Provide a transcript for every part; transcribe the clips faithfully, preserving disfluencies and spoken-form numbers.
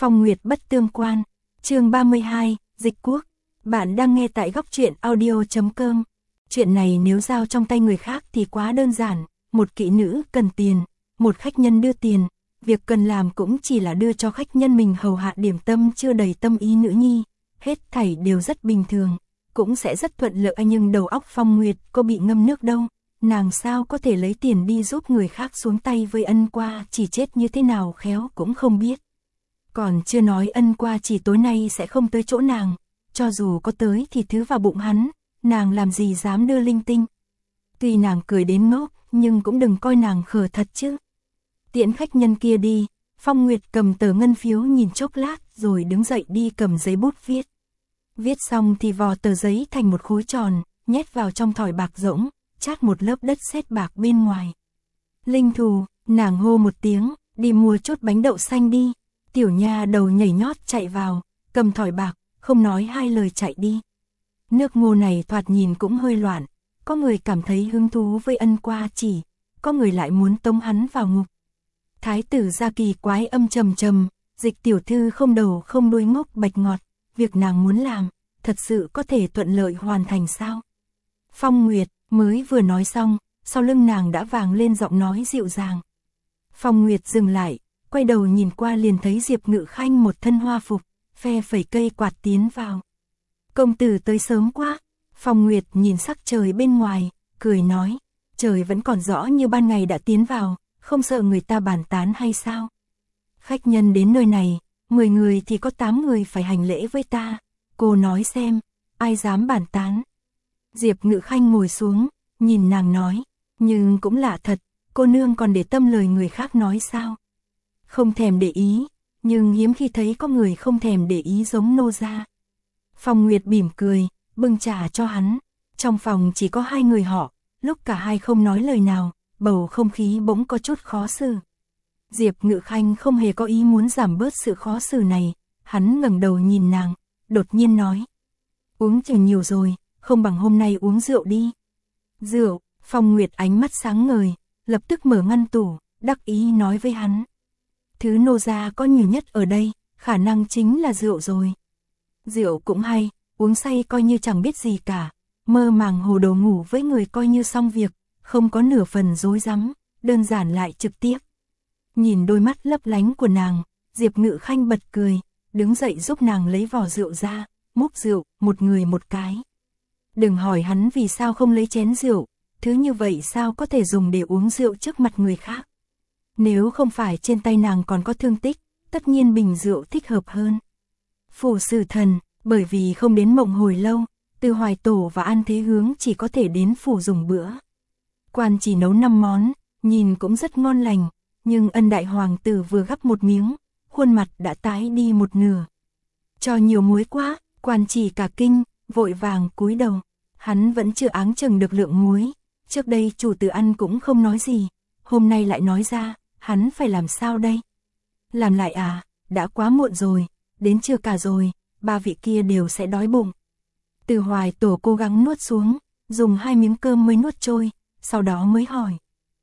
Phong Nguyệt bất tương quan, chương ba mươi hai, Dịch Quốc. Bạn đang nghe tại góc truyện audio chấm com. Chuyện này nếu giao trong tay người khác thì quá đơn giản, một kỹ nữ cần tiền, một khách nhân đưa tiền, việc cần làm cũng chỉ là đưa cho khách nhân mình hầu hạ điểm tâm chưa đầy tâm ý nữ nhi, hết thảy đều rất bình thường, cũng sẽ rất thuận lợi. Nhưng đầu óc Phong Nguyệt có bị ngâm nước đâu, nàng sao có thể lấy tiền đi giúp người khác xuống tay với Ân Qua Chỉ chết như thế nào khéo cũng không biết. Còn chưa nói Ân Qua Chỉ tối nay sẽ không tới chỗ nàng, cho dù có tới thì thứ vào bụng hắn, nàng làm gì dám đưa linh tinh. Tuy nàng cười đến ngốc, nhưng cũng đừng coi nàng khờ thật chứ. Tiễn khách nhân kia đi, Phong Nguyệt cầm tờ ngân phiếu nhìn chốc lát rồi đứng dậy đi cầm giấy bút viết. Viết xong thì vò tờ giấy thành một khối tròn, nhét vào trong thỏi bạc rỗng, chát một lớp đất sét bạc bên ngoài. Linh Thù, nàng hô một tiếng, đi mua chốt bánh đậu xanh đi. Tiểu nha đầu nhảy nhót chạy vào, cầm thỏi bạc, không nói hai lời chạy đi. Nước ngô này thoạt nhìn cũng hơi loạn, có người cảm thấy hứng thú với Ân Qua Chỉ, có người lại muốn tống hắn vào ngục. Thái tử gia kỳ quái âm trầm trầm, Dịch tiểu thư không đầu không đuôi ngốc bạch ngọt, việc nàng muốn làm, thật sự có thể thuận lợi hoàn thành sao? Phong Nguyệt mới vừa nói xong, sau lưng nàng đã vang lên giọng nói dịu dàng. Phong Nguyệt dừng lại, quay đầu nhìn qua liền thấy Diệp Ngự Khanh một thân hoa phục, phe phẩy cây quạt tiến vào. Công tử tới sớm quá. Phong Nguyệt nhìn sắc trời bên ngoài, cười nói, trời vẫn còn rõ như ban ngày đã tiến vào, không sợ người ta bàn tán hay sao? Khách nhân đến nơi này, mười người thì có tám người phải hành lễ với ta, cô nói xem, ai dám bàn tán? Diệp Ngự Khanh ngồi xuống, nhìn nàng nói, nhưng cũng lạ thật, cô nương còn để tâm lời người khác nói sao? Không thèm để ý, nhưng hiếm khi thấy có người không thèm để ý giống nô gia. Phong Nguyệt mỉm cười, bưng trà cho hắn. Trong phòng chỉ có hai người họ, lúc cả hai không nói lời nào, bầu không khí bỗng có chút khó xử. Diệp Ngự Khanh không hề có ý muốn giảm bớt sự khó xử này, hắn ngẩng đầu nhìn nàng, đột nhiên nói, uống chừng nhiều rồi, không bằng hôm nay uống rượu đi. Rượu? Phong Nguyệt ánh mắt sáng ngời, lập tức mở ngăn tủ, đắc ý nói với hắn, thứ nô gia có nhiều nhất ở đây, khả năng chính là rượu rồi. Rượu cũng hay, uống say coi như chẳng biết gì cả, mơ màng hồ đồ ngủ với người coi như xong việc, không có nửa phần rối rắm, đơn giản lại trực tiếp. Nhìn đôi mắt lấp lánh của nàng, Diệp Ngự Khanh bật cười, đứng dậy giúp nàng lấy vỏ rượu ra, múc rượu, một người một cái. Đừng hỏi hắn vì sao không lấy chén rượu, thứ như vậy sao có thể dùng để uống rượu trước mặt người khác. Nếu không phải trên tay nàng còn có thương tích, tất nhiên bình rượu thích hợp hơn. Phủ Sử Thần, bởi vì không đến Mộng hồi lâu, Từ Hoài Tổ và An Thế Hướng chỉ có thể đến phủ dùng bữa. Quan chỉ nấu năm món, nhìn cũng rất ngon lành, nhưng Ân đại hoàng tử vừa gắp một miếng, khuôn mặt đã tái đi một nửa. Cho nhiều muối quá, quan chỉ cả kinh, vội vàng cúi đầu. Hắn vẫn chưa áng chừng được lượng muối, trước đây chủ tử ăn cũng không nói gì, hôm nay lại nói ra, hắn phải làm sao đây? Làm lại à, đã quá muộn rồi, đến trưa cả rồi, ba vị kia đều sẽ đói bụng. Từ Hoài Tổ cố gắng nuốt xuống, dùng hai miếng cơm mới nuốt trôi, sau đó mới hỏi.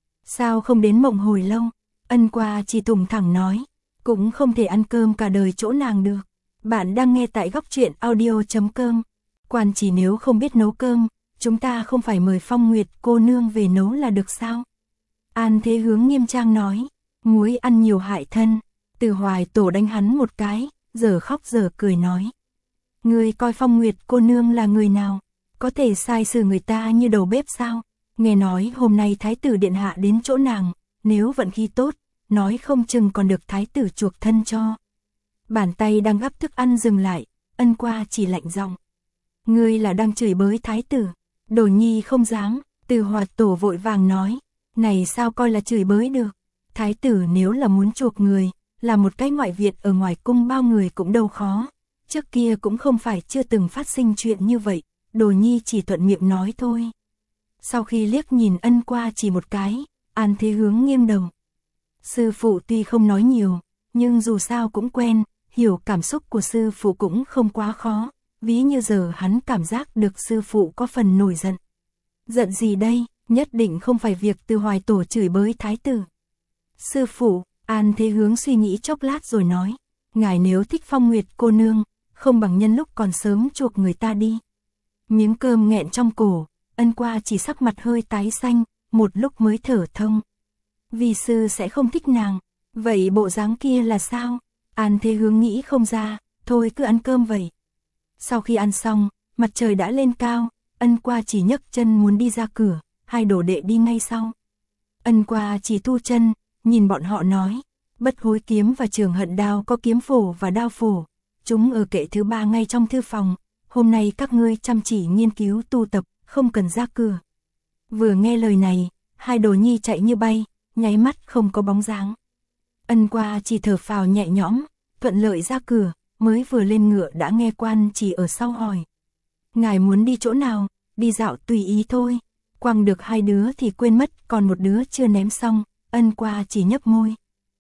Sao không đến Mộng hồi lâu? Ân Qua Chỉ thùng thẳng nói, cũng không thể ăn cơm cả đời chỗ nàng được. Bạn đang nghe tại góc truyện audio chấm com. Quan Chỉ nếu không biết nấu cơm, chúng ta không phải mời Phong Nguyệt cô nương về nấu là được sao? An Thế Hướng nghiêm trang nói, muối ăn nhiều hại thân. Từ Hoài Tổ đánh hắn một cái, giờ khóc giờ cười nói. Ngươi coi Phong Nguyệt cô nương là người nào? Có thể sai xử người ta như đầu bếp sao? Nghe nói hôm nay Thái tử Điện Hạ đến chỗ nàng, nếu vận khí tốt, nói không chừng còn được Thái tử chuộc thân cho. Bàn tay đang gắp thức ăn dừng lại, Ân Qua Chỉ lạnh giọng. Ngươi là đang chửi bới Thái tử? Đồ nhi không dám. Từ Hoài Tổ vội vàng nói, này sao coi là chửi bới được? Thái tử nếu là muốn chuộc người, là một cái ngoại viện ở ngoài cung bao người cũng đâu khó. Trước kia cũng không phải chưa từng phát sinh chuyện như vậy, Đồ nhi chỉ thuận miệng nói thôi. Sau khi liếc nhìn Ân Qua Chỉ một cái, An Thế Hướng nghiêng đầu. Sư phụ tuy không nói nhiều, nhưng dù sao cũng quen, hiểu cảm xúc của sư phụ cũng không quá khó, ví như giờ hắn cảm giác được sư phụ có phần nổi giận. Giận gì đây, nhất định không phải việc Từ Hoài Tổ chửi bới Thái tử. Sư phụ, An Thế Hướng suy nghĩ chốc lát rồi nói, Ngài nếu thích Phong Nguyệt cô nương, không bằng nhân lúc còn sớm chuộc người ta đi. Miếng cơm nghẹn trong cổ, Ân Qua chỉ sắc mặt hơi tái xanh, một lúc mới thở thông. Vi sư sẽ không thích nàng, vậy bộ dáng kia là sao? An Thế Hướng nghĩ không ra, thôi cứ ăn cơm vậy. Sau khi ăn xong, mặt trời đã lên cao, Ân Qua chỉ nhấc chân muốn đi ra cửa, hai đồ đệ đi ngay sau. Ân Qua chỉ thu chân, nhìn bọn họ nói, Bất Hối kiếm và Trường Hận đao có kiếm phổ và đao phổ, chúng ở kệ thứ ba ngay trong thư phòng, hôm nay các ngươi chăm chỉ nghiên cứu tu tập, không cần ra cửa. Vừa nghe lời này, hai đồ nhi chạy như bay, nháy mắt không có bóng dáng. Ân Qua chỉ thở phào nhẹ nhõm, thuận lợi ra cửa, mới vừa lên ngựa đã nghe quan chỉ ở sau hỏi. Ngài muốn đi chỗ nào, đi dạo tùy ý thôi. Quăng được hai đứa thì quên mất, còn một đứa chưa ném xong, Ân Qua chỉ nhấp môi.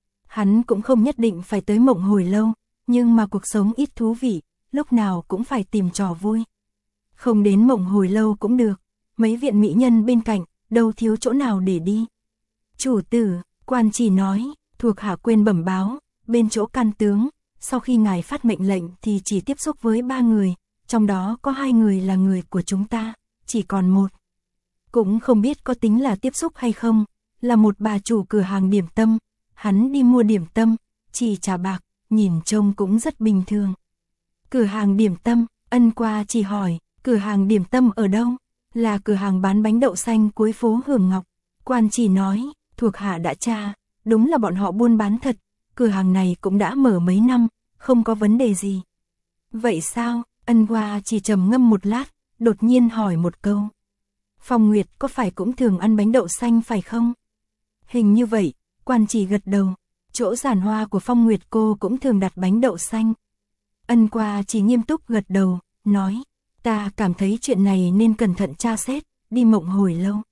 Hắn cũng không nhất định phải tới Mộng Hồi Lâu, nhưng mà cuộc sống ít thú vị, lúc nào cũng phải tìm trò vui. Không đến Mộng Hồi Lâu cũng được, mấy viện mỹ nhân bên cạnh, đâu thiếu chỗ nào để đi. Chủ tử, quan chỉ nói, thuộc hạ quên bẩm báo, bên chỗ can tướng, sau khi ngài phát mệnh lệnh thì chỉ tiếp xúc với ba người, trong đó có hai người là người của chúng ta, chỉ còn một. Cũng không biết có tính là tiếp xúc hay không, là một bà chủ cửa hàng điểm tâm, hắn đi mua điểm tâm, chỉ trả bạc, nhìn trông cũng rất bình thường. Cửa hàng điểm tâm, Ân Qua chỉ hỏi, cửa hàng điểm tâm ở đâu? Là cửa hàng bán bánh đậu xanh cuối phố Hưởng Ngọc. Quan chỉ nói, thuộc hạ đã tra, đúng là bọn họ buôn bán thật, cửa hàng này cũng đã mở mấy năm, không có vấn đề gì. Vậy sao? Ân Qua chỉ trầm ngâm một lát, đột nhiên hỏi một câu. Phong Nguyệt có phải cũng thường ăn bánh đậu xanh phải không? Hình như vậy, quan chỉ gật đầu, chỗ giàn hoa của Phong Nguyệt cô cũng thường đặt bánh đậu xanh. Ân Qua chỉ nghiêm túc gật đầu, nói, ta cảm thấy chuyện này nên cẩn thận tra xét, đi Mộng Hồi Lâu.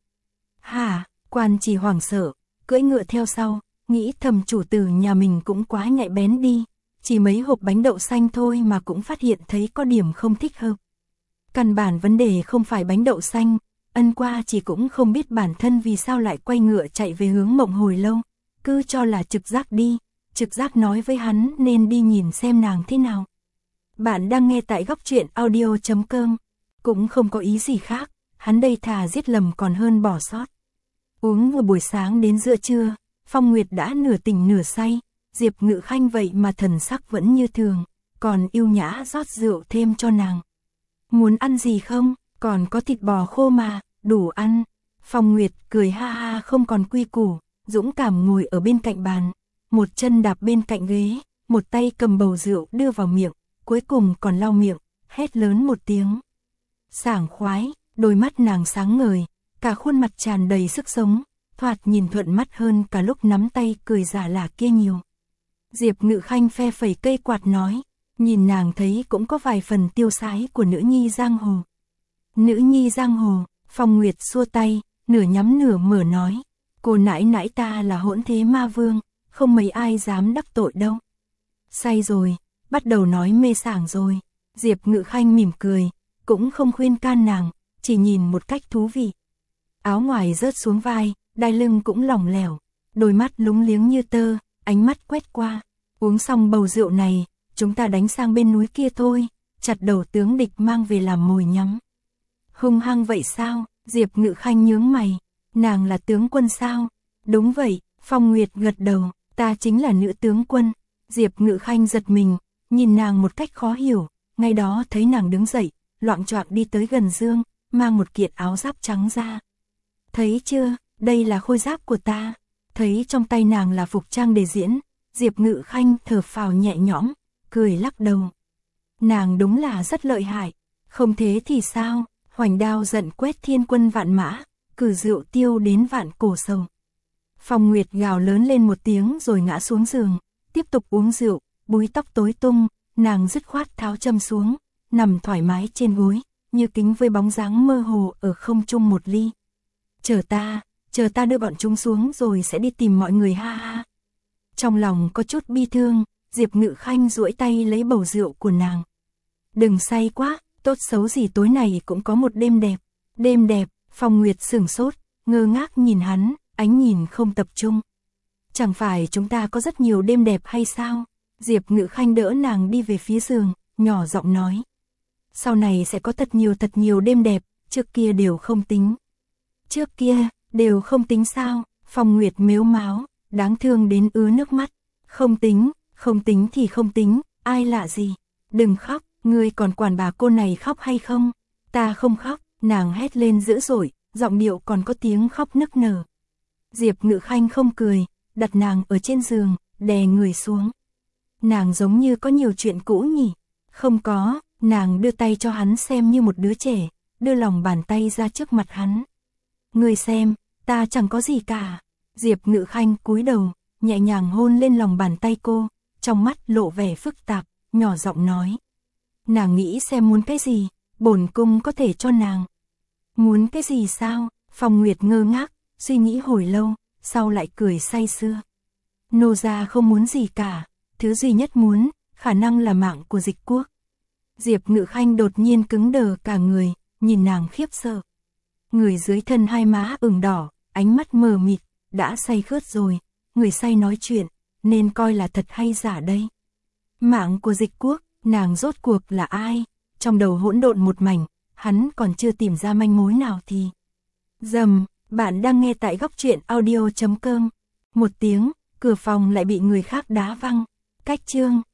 Hả? Quan chỉ hoảng sợ, cưỡi ngựa theo sau, nghĩ thầm chủ tử nhà mình cũng quá nhạy bén đi, chỉ mấy hộp bánh đậu xanh thôi mà cũng phát hiện thấy có điểm không thích hợp. Căn bản vấn đề không phải bánh đậu xanh, Ân Qua chỉ cũng không biết bản thân vì sao lại quay ngựa chạy về hướng Mộng Hồi Lâu, cứ cho là trực giác đi, trực giác nói với hắn nên đi nhìn xem nàng thế nào. Bạn đang nghe tại góc truyện audio chấm com, cũng không có ý gì khác, hắn đây thà giết lầm còn hơn bỏ sót. Uống vừa buổi sáng đến giữa trưa, Phong Nguyệt đã nửa tỉnh nửa say, Diệp Ngự Khanh vậy mà thần sắc vẫn như thường, còn yêu nhã rót rượu thêm cho nàng. Muốn ăn gì không? Còn có thịt bò khô mà, đủ ăn. Phong Nguyệt cười ha ha không còn quy củ, dũng cảm ngồi ở bên cạnh bàn, một chân đạp bên cạnh ghế, một tay cầm bầu rượu đưa vào miệng, cuối cùng còn lau miệng, hét lớn một tiếng. Sảng khoái, đôi mắt nàng sáng ngời, cả khuôn mặt tràn đầy sức sống, thoạt nhìn thuận mắt hơn cả lúc nắm tay cười giả lả kia nhiều. Diệp Ngự Khanh phe phẩy cây quạt nói, nhìn nàng thấy cũng có vài phần tiêu sái của nữ nhi giang hồ. Nữ nhi giang hồ, Phong Nguyệt xua tay, nửa nhắm nửa mở nói, cô nãi nãi ta là hỗn thế ma vương, không mấy ai dám đắc tội đâu. Say rồi, bắt đầu nói mê sảng rồi. Diệp Ngự Khanh mỉm cười, cũng không khuyên can nàng, chỉ nhìn một cách thú vị. Áo ngoài rớt xuống vai, đai lưng cũng lỏng lẻo, đôi mắt lúng liếng như tơ, ánh mắt quét qua. Uống xong bầu rượu này, chúng ta đánh sang bên núi kia thôi, chặt đầu tướng địch mang về làm mồi nhắm. Hung hăng vậy sao? Diệp Ngự Khanh nhướng mày, nàng là tướng quân sao? Đúng vậy, Phong Nguyệt gật đầu, ta chính là nữ tướng quân. Diệp Ngự Khanh giật mình, nhìn nàng một cách khó hiểu, ngay đó thấy nàng đứng dậy, loạng choạng đi tới gần giường, mang một kiện áo giáp trắng ra. Thấy chưa, đây là khôi giáp của ta. Thấy trong tay nàng là phục trang để diễn, Diệp Ngự Khanh thở phào nhẹ nhõm, cười lắc đầu. Nàng đúng là rất lợi hại, không thế thì sao? Hoành đao giận quét thiên quân vạn mã, cử rượu tiêu đến vạn cổ sầu. Phong Nguyệt gào lớn lên một tiếng rồi ngã xuống giường, tiếp tục uống rượu, búi tóc tối tung, nàng dứt khoát tháo châm xuống, nằm thoải mái trên gối, như kính với bóng dáng mơ hồ ở không trung một ly. Chờ ta, chờ ta đưa bọn chúng xuống rồi sẽ đi tìm mọi người ha ha. Trong lòng có chút bi thương, Diệp Ngự Khanh duỗi tay lấy bầu rượu của nàng. Đừng say quá, tốt xấu gì tối này cũng có một đêm đẹp. Đêm đẹp, Phong Nguyệt sửng sốt, ngơ ngác nhìn hắn, ánh nhìn không tập trung. Chẳng phải chúng ta có rất nhiều đêm đẹp hay sao? Diệp Ngự Khanh đỡ nàng đi về phía giường, nhỏ giọng nói. Sau này sẽ có thật nhiều thật nhiều đêm đẹp, trước kia đều không tính. Trước kia, đều không tính sao? Phong Nguyệt mếu máo, đáng thương đến ứa nước mắt. Không tính, không tính thì không tính, ai lạ gì. Đừng khóc, ngươi còn quản bà cô này khóc hay không? Ta không khóc, nàng hét lên dữ dội, giọng điệu còn có tiếng khóc nức nở. Diệp Ngự Khanh không cười, đặt nàng ở trên giường, đè người xuống. Nàng giống như có nhiều chuyện cũ nhỉ? Không có, nàng đưa tay cho hắn xem như một đứa trẻ, đưa lòng bàn tay ra trước mặt hắn. Ngươi xem, ta chẳng có gì cả. Diệp Ngự Khanh cúi đầu, nhẹ nhàng hôn lên lòng bàn tay cô, trong mắt lộ vẻ phức tạp, nhỏ giọng nói. Nàng nghĩ xem muốn cái gì, bổn cung có thể cho nàng. Muốn cái gì sao? Phong Nguyệt ngơ ngác, suy nghĩ hồi lâu, sau lại cười say sưa. Nô gia không muốn gì cả, thứ duy nhất muốn, khả năng là mạng của Dịch Quốc. Diệp Ngự Khanh đột nhiên cứng đờ cả người, nhìn nàng khiếp sợ. Người dưới thân hai má ửng đỏ, ánh mắt mờ mịt, đã say khướt rồi, người say nói chuyện, nên coi là thật hay giả đây. Mạng của Dịch Quốc, nàng rốt cuộc là ai? Trong đầu hỗn độn một mảnh, hắn còn chưa tìm ra manh mối nào thì... Dầm, bạn đang nghe tại góc truyện audio chấm com. Một tiếng, cửa phòng lại bị người khác đá văng. Cách chương